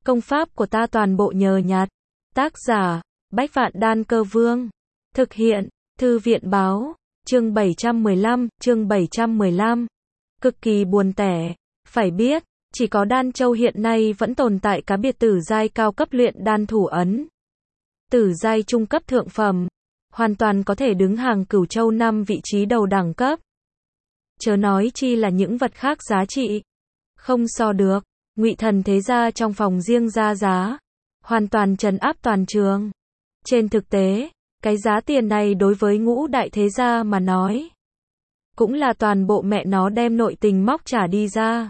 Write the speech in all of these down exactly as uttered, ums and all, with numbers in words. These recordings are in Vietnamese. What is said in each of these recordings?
Công pháp của ta toàn bộ nhờ nhặt. Tác giả, Bách Vạn Đan Cơ Vương. Thực hiện, Thư viện báo, chương bảy trăm mười lăm, chương bảy trăm mười lăm. Cực kỳ buồn tẻ. Phải biết, chỉ có Đan Châu hiện nay vẫn tồn tại cá biệt tử giai cao cấp luyện đan thủ ấn. Tử giai trung cấp thượng phẩm, hoàn toàn có thể đứng hàng Cửu Châu năm vị trí đầu đẳng cấp. Chớ nói chi là những vật khác giá trị. Không so được. Ngụy Thần thế gia trong phòng riêng ra giá, hoàn toàn trấn áp toàn trường. Trên thực tế, cái giá tiền này đối với ngũ đại thế gia mà nói, cũng là toàn bộ mẹ nó đem nội tình móc trả đi ra.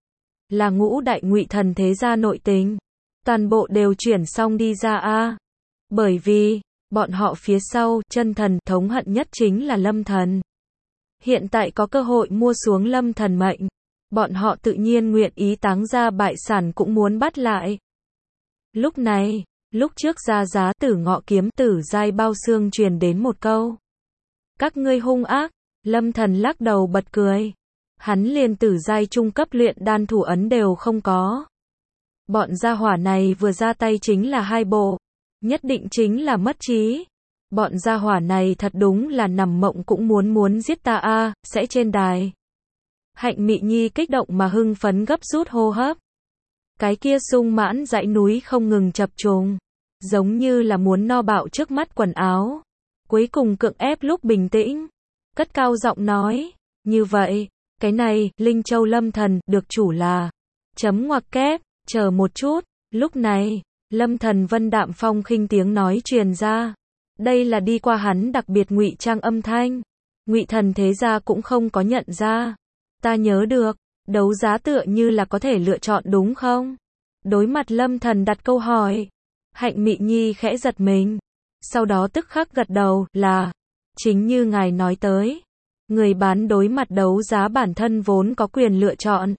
Là ngũ đại Ngụy Thần thế gia nội tình, toàn bộ đều chuyển xong đi ra a. Bởi vì, bọn họ phía sau, chân thần thống hận nhất chính là Lâm Thần. Hiện tại có cơ hội mua xuống Lâm Thần mệnh, bọn họ tự nhiên nguyện ý táng ra bại sản cũng muốn bắt lại. Lúc này, lúc trước ra giá Tử Ngọ kiếm tử giai bao xương truyền đến một câu. Các ngươi hung ác, Lâm Thần lắc đầu bật cười. Hắn liền tử giai trung cấp luyện đan thủ ấn đều không có. Bọn gia hỏa này vừa ra tay chính là hai bộ, nhất định chính là mất trí. Bọn gia hỏa này thật đúng là nằm mộng cũng muốn muốn giết ta a, à, sẽ trên đài. Hạnh Mị Nhi kích động mà hưng phấn gấp rút hô hấp. Cái kia sung mãn dãy núi không ngừng chập trùng, giống như là muốn no bạo trước mắt quần áo. Cuối cùng cưỡng ép lúc bình tĩnh, cất cao giọng nói, như vậy, cái này, Linh Châu Lâm Thần, được chủ là, chấm ngoặc kép, chờ một chút, lúc này, Lâm Thần vân đạm phong khinh tiếng nói truyền ra. Đây là đi qua hắn đặc biệt ngụy trang âm thanh. Ngụy Thần thế gia cũng không có nhận ra. Ta nhớ được, đấu giá tựa như là có thể lựa chọn đúng không? Đối mặt Lâm Thần đặt câu hỏi, Hạnh Mị Nhi khẽ giật mình, sau đó tức khắc gật đầu, là, chính như ngài nói tới, người bán đối mặt đấu giá bản thân vốn có quyền lựa chọn.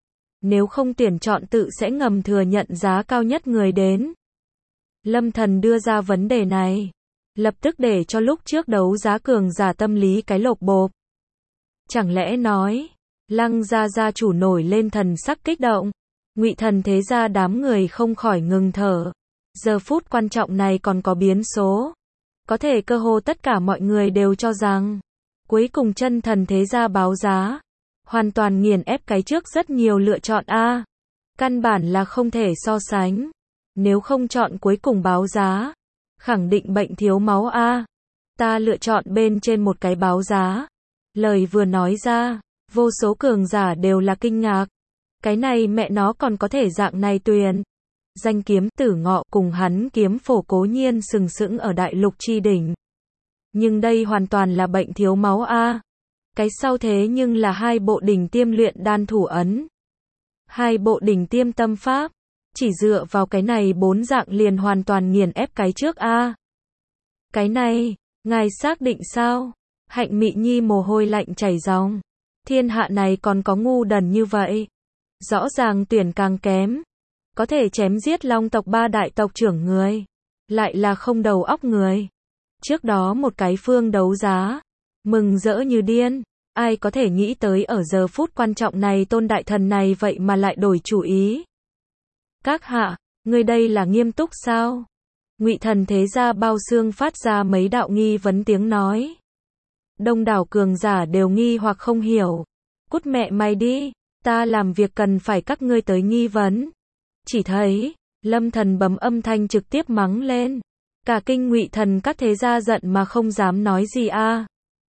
Nếu không tuyển chọn tự sẽ ngầm thừa nhận giá cao nhất người đến. Lâm Thần đưa ra vấn đề này, lập tức để cho lúc trước đấu giá cường giả tâm lý cái lộp bộp. Chẳng lẽ nói, Lăng gia gia chủ nổi lên thần sắc kích động, Ngụy Thần thế gia đám người không khỏi ngừng thở. Giờ phút quan trọng này còn có biến số. Có thể cơ hồ tất cả mọi người đều cho rằng, cuối cùng Chân Thần thế gia báo giá, hoàn toàn nghiền ép cái trước rất nhiều lựa chọn a. Căn bản là không thể so sánh. Nếu không chọn cuối cùng báo giá, khẳng định bệnh thiếu máu a. Ta lựa chọn bên trên một cái báo giá. Lời vừa nói ra, vô số cường giả đều là kinh ngạc. Cái này mẹ nó còn có thể dạng này tuyền. Danh kiếm Tử Ngọ cùng hắn kiếm phổ cố nhiên sừng sững ở đại lục chi đỉnh. Nhưng đây hoàn toàn là bệnh thiếu máu a. Cái sau thế nhưng là hai bộ đỉnh tiêm luyện đan thủ ấn. Hai bộ đỉnh tiêm tâm pháp. Chỉ dựa vào cái này bốn dạng liền hoàn toàn nghiền ép cái trước a. Cái này, ngài xác định sao? Hạnh Mị Nhi mồ hôi lạnh chảy ròng. Thiên hạ này còn có ngu đần như vậy. Rõ ràng tuyển càng kém, có thể chém giết Long tộc ba đại tộc trưởng người, lại là không đầu óc người. Trước đó một cái phương đấu giá, mừng rỡ như điên, ai có thể nghĩ tới ở giờ phút quan trọng này Tôn đại thần này vậy mà lại đổi chủ ý. Các hạ, người đây là nghiêm túc sao? Ngụy Thần thế gia bao xương phát ra mấy đạo nghi vấn tiếng nói. Đông đảo cường giả đều nghi hoặc không hiểu. Cút mẹ mày đi, ta làm việc cần phải các ngươi tới nghi vấn. Chỉ thấy, Lâm Thần bấm âm thanh trực tiếp mắng lên. Cả kinh Ngụy Thần các thế gia giận mà không dám nói gì a.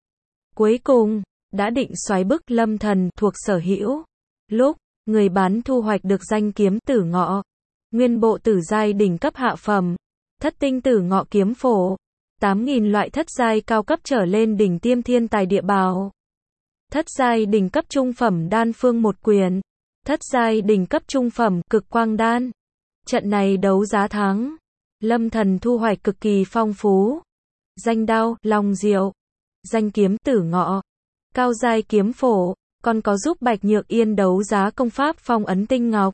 Cuối cùng, đã định xoáy bức Lâm Thần thuộc sở hữu. Lúc, người bán thu hoạch được danh kiếm Tử Ngọ, nguyên bộ tử giai đỉnh cấp hạ phẩm, thất tinh Tử Ngọ kiếm phổ, tám nghìn loại thất giai cao cấp trở lên đỉnh tiêm thiên tài địa bảo. Thất giai đỉnh cấp trung phẩm đan phương một quyền, thất giai đỉnh cấp trung phẩm cực quang đan. Trận này đấu giá thắng, Lâm Thần thu hoạch cực kỳ phong phú. Danh đao, Long Diệu, danh kiếm Tử Ngọ, cao giai kiếm phổ, còn có giúp Bạch Nhược Yên đấu giá công pháp phong ấn tinh ngọc.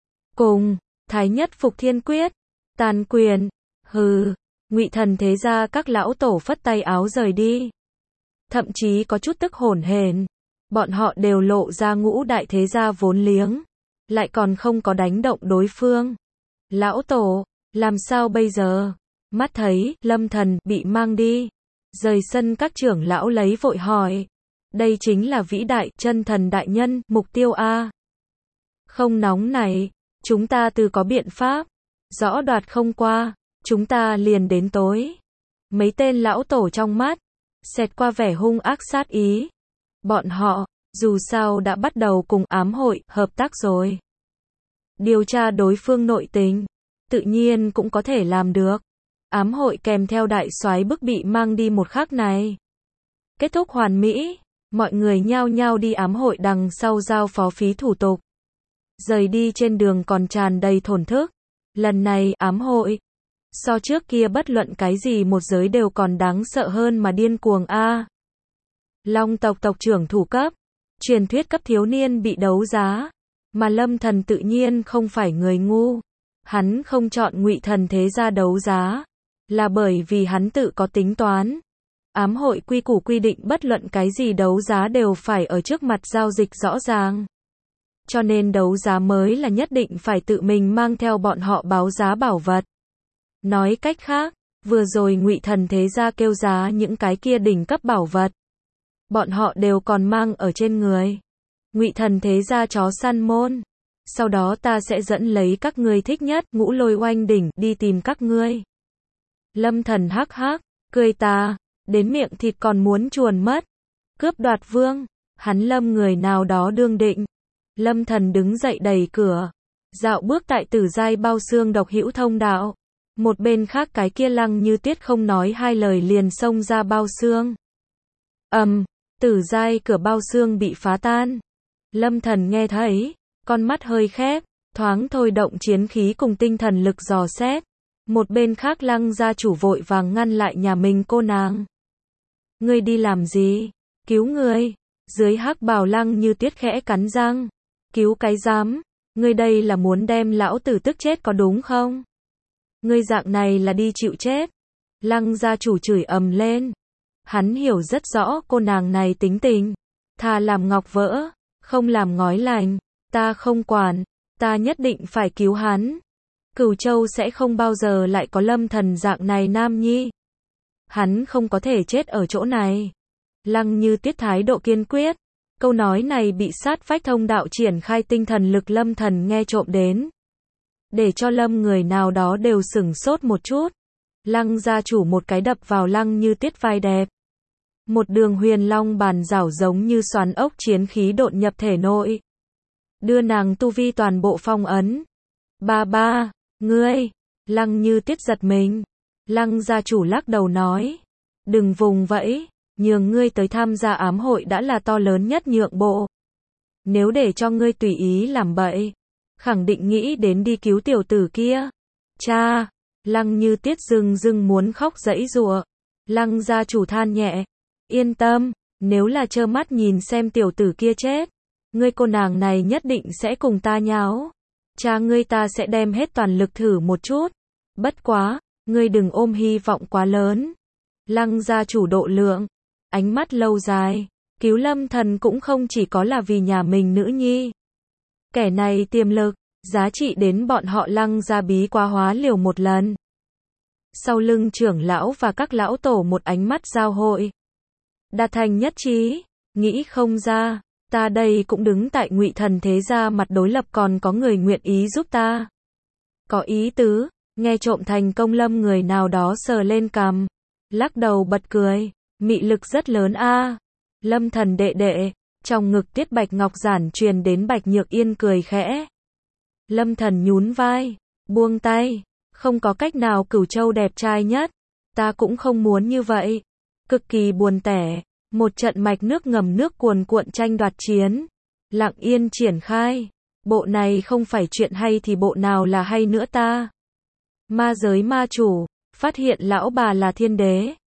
Cùng, Thái Nhất Phục Thiên Quyết, tàn quyền, hừ, Ngụy Thần thế gia các lão tổ phất tay áo rời đi. Thậm chí có chút tức hổn hển. Bọn họ đều lộ ra ngũ đại thế gia vốn liếng, lại còn không có đánh động đối phương. Lão Tổ, làm sao bây giờ? Mắt thấy, Lâm Thần, bị mang đi. Rời sân các trưởng lão lấy vội hỏi. Đây chính là vĩ đại, chân thần đại nhân, mục tiêu A. Không nóng này, chúng ta từ có biện pháp. Rõ đoạt không qua, chúng ta liền đến tối. Mấy tên lão tổ trong mắt, xẹt qua vẻ hung ác sát ý. Bọn họ, dù sao đã bắt đầu cùng ám hội, hợp tác rồi. Điều tra đối phương nội tình, tự nhiên cũng có thể làm được. Ám hội kèm theo đại soái bức bị mang đi một khắc này. Kết thúc hoàn mỹ, mọi người nhao nhao đi ám hội đằng sau giao phó phí thủ tục. Rời đi trên đường còn tràn đầy thổn thức. Lần này, ám hội, so trước kia bất luận cái gì một giới đều còn đáng sợ hơn mà điên cuồng a. Long tộc tộc trưởng thủ cấp, truyền thuyết cấp thiếu niên bị đấu giá, mà Lâm Thần tự nhiên không phải người ngu. Hắn không chọn Ngụy Thần thế gia đấu giá, là bởi vì hắn tự có tính toán. Ám hội quy củ quy định bất luận cái gì đấu giá đều phải ở trước mặt giao dịch rõ ràng. Cho nên đấu giá mới là nhất định phải tự mình mang theo bọn họ báo giá bảo vật. Nói cách khác, vừa rồi Ngụy Thần thế gia kêu giá những cái kia đỉnh cấp bảo vật, bọn họ đều còn mang ở trên người. Ngụy Thần thế gia chó săn môn. Sau đó ta sẽ dẫn lấy các ngươi thích nhất, ngũ lôi oanh đỉnh, đi tìm các ngươi. Lâm Thần hắc hắc, cười ta, đến miệng thịt còn muốn chuồn mất. Cướp đoạt vương, hắn lâm người nào đó đương định. Lâm Thần đứng dậy đẩy cửa, dạo bước tại tử giai bao xương độc hữu thông đạo. Một bên khác cái kia Lăng Như Tuyết không nói hai lời liền xông ra bao xương. Ầm, um, tử giai cửa bao xương bị phá tan. Lâm Thần nghe thấy, con mắt hơi khép, thoáng thôi động chiến khí cùng tinh thần lực dò xét. Một bên khác Lăng gia chủ vội vàng ngăn lại nhà mình cô nàng. Ngươi đi làm gì? Cứu người. Dưới hắc bào Lăng Như Tuyết khẽ cắn răng. Cứu cái dám, ngươi đây là muốn đem lão tử tức chết có đúng không? Ngươi dạng này là đi chịu chết. Lăng gia chủ chửi ầm lên. Hắn hiểu rất rõ cô nàng này tính tình. Thà làm ngọc vỡ, không làm ngói lành. Ta không quản, ta nhất định phải cứu hắn. Cửu Châu sẽ không bao giờ lại có Lâm Thần dạng này nam nhi. Hắn không có thể chết ở chỗ này. Lăng Như Tuyết thái độ kiên quyết. Câu nói này bị sát vách thông đạo triển khai tinh thần lực Lâm Thần nghe trộm đến. Để cho Lâm người nào đó đều sửng sốt một chút. Lăng gia chủ một cái đập vào Lăng Như Tuyết vai đẹp. Một đường huyền long bàn rảo giống như xoắn ốc chiến khí độn nhập thể nội. Đưa nàng tu vi toàn bộ phong ấn. Ba ba, ngươi, Lăng Như Tuyết giật mình. Lăng gia chủ lắc đầu nói. Đừng vùng vẫy, nhường ngươi tới tham gia ám hội đã là to lớn nhất nhượng bộ. Nếu để cho ngươi tùy ý làm bậy, khẳng định nghĩ đến đi cứu tiểu tử kia. Cha, Lăng Như Tuyết rưng rưng muốn khóc giãy giụa. Lăng gia chủ than nhẹ. Yên tâm, nếu là trơ mắt nhìn xem tiểu tử kia chết, ngươi cô nàng này nhất định sẽ cùng ta nháo. Cha ngươi ta sẽ đem hết toàn lực thử một chút. Bất quá, ngươi đừng ôm hy vọng quá lớn. Lăng gia chủ độ lượng, ánh mắt lâu dài, cứu Lâm Thần cũng không chỉ có là vì nhà mình nữ nhi. Kẻ này tiềm lực, giá trị đến bọn họ Lăng gia bí quá hóa liều một lần. Sau lưng trưởng lão và các lão tổ một ánh mắt giao hội. Đạt thành nhất trí, nghĩ không ra, ta đây cũng đứng tại Ngụy Thần thế gia mặt đối lập còn có người nguyện ý giúp ta. Có ý tứ, nghe trộm thành công Lâm người nào đó sờ lên cằm, lắc đầu bật cười, mị lực rất lớn a. Lâm Thần đệ đệ, trong ngực Tiết Bạch Ngọc giản truyền đến Bạch Nhược Yên cười khẽ. Lâm Thần nhún vai, buông tay, không có cách nào Cửu Châu đẹp trai nhất, ta cũng không muốn như vậy. Cực kỳ buồn tẻ, một trận mạch nước ngầm nước cuồn cuộn tranh đoạt chiến, lặng yên triển khai. Bộ này không phải chuyện hay thì bộ nào là hay nữa ta? Ma giới ma chủ, phát hiện lão bà là thiên đế.